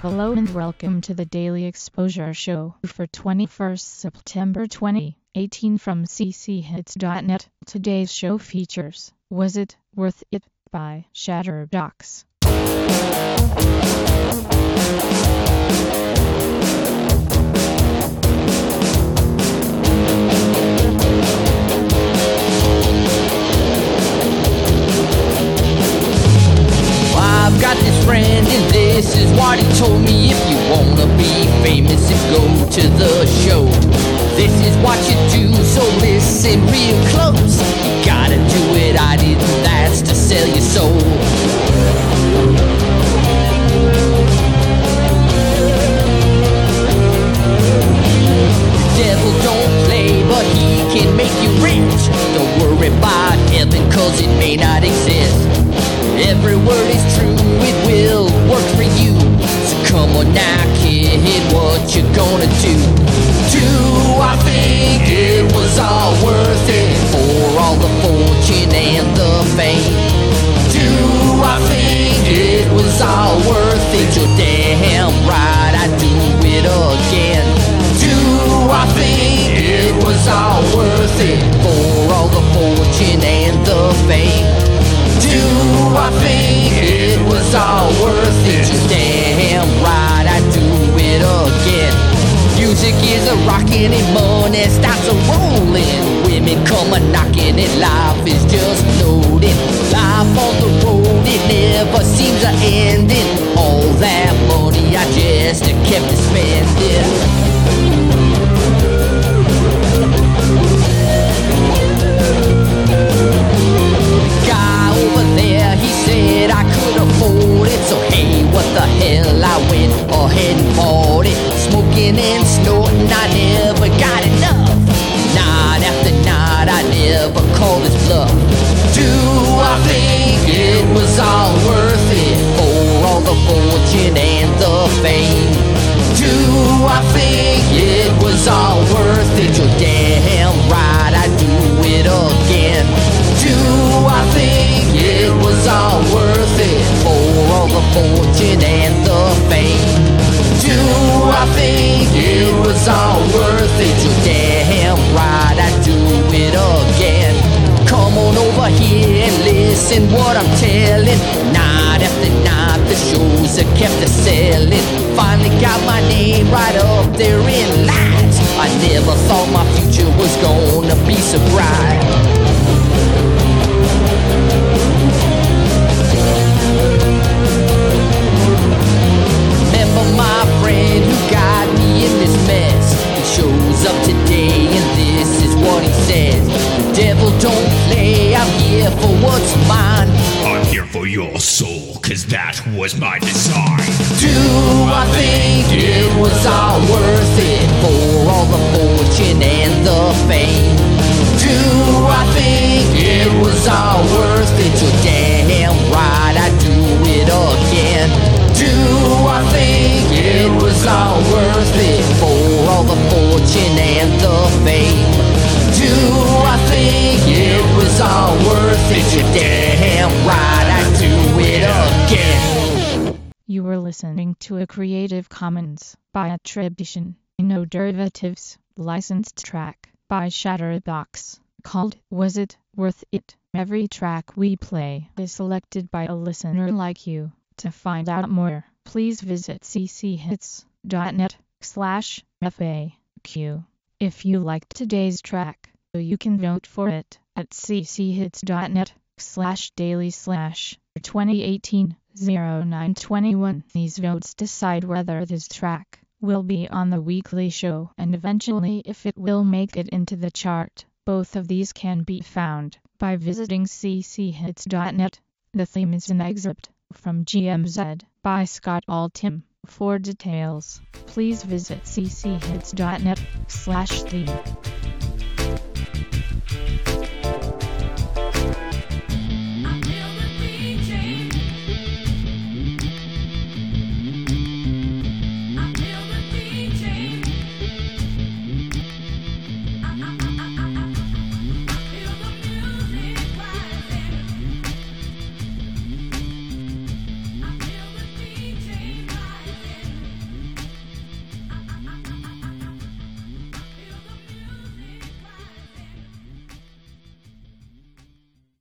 Hello and welcome to the Daily Exposure Show for 21st September 2018 from cchits.net. Today's show features Was It Worth It by Shatterbox. I've got this friend and this is what he told me. If you wanna be famous and go to the show, this is what you do, so listen real close. You gotta do it, I didn't ask to sell your soul. The devil don't play, but he can make you rich. Don't worry about heaven, cause it may not exist. Every word is true, it will work for you. So come on now, kid, what you gonna do? Do I think it was all worth it for all the fortune and the fame? Do I think it was all worth it? You're damn right, I'd do it again. Do I think it was all worth it for all the fortune and the fame? Do I think it was all worth it? You're damn right, I'd do it again. Music is a rockin' and money starts a rollin'. Women come a knockin' and life is just loading. Life on the road, it never seems a ending. All that money I just kept spending. Said I could afford it, so hey, what the hell, I went ahead and bought it. Smoking and snorting, I never got enough. Night after night, I never called his bluff. Do I think it was all worth it for all the fortune and the fame? Do I think it was all worth it? You're damn right, I'd do it again. Do I think it was all worth it for all the fortune and the fame? Do I think it was all worth it? You're damn right, I'd do it again. Come on over here and listen what I'm telling. Night after night the shows are kept selling. Finally got my name right up there in lights. I never thought my future was gonna be so bright. Remember my friend who got me in this mess? He shows up today and this is what he says. The devil don't play, I'm here for what's mine. I'm here for your soul, cause that was my design. Do I think it was all worth it for all the fortune and the fame? Do I think it was all worth it? You're damn right, I'd do it again. Do I think it was all worth it for all the fortune and the fame? Do I think it was all worth it? You're damn right, I'd do it again. You were listening to a Creative Commons by attribution, no derivatives, licensed track by Shatterbox, called Was It Worth It? Every track we play is selected by a listener like you. To find out more, please visit cchits.net/FAQ. If you liked today's track, you can vote for it at cchits.net/daily/2018-0921. These votes decide whether this track will be on the weekly show and eventually if it will make it into the chart. Both of these can be found by visiting cchits.net. The theme is an excerpt from GMZ by Scott Altham. For details, please visit cchits.net/theme.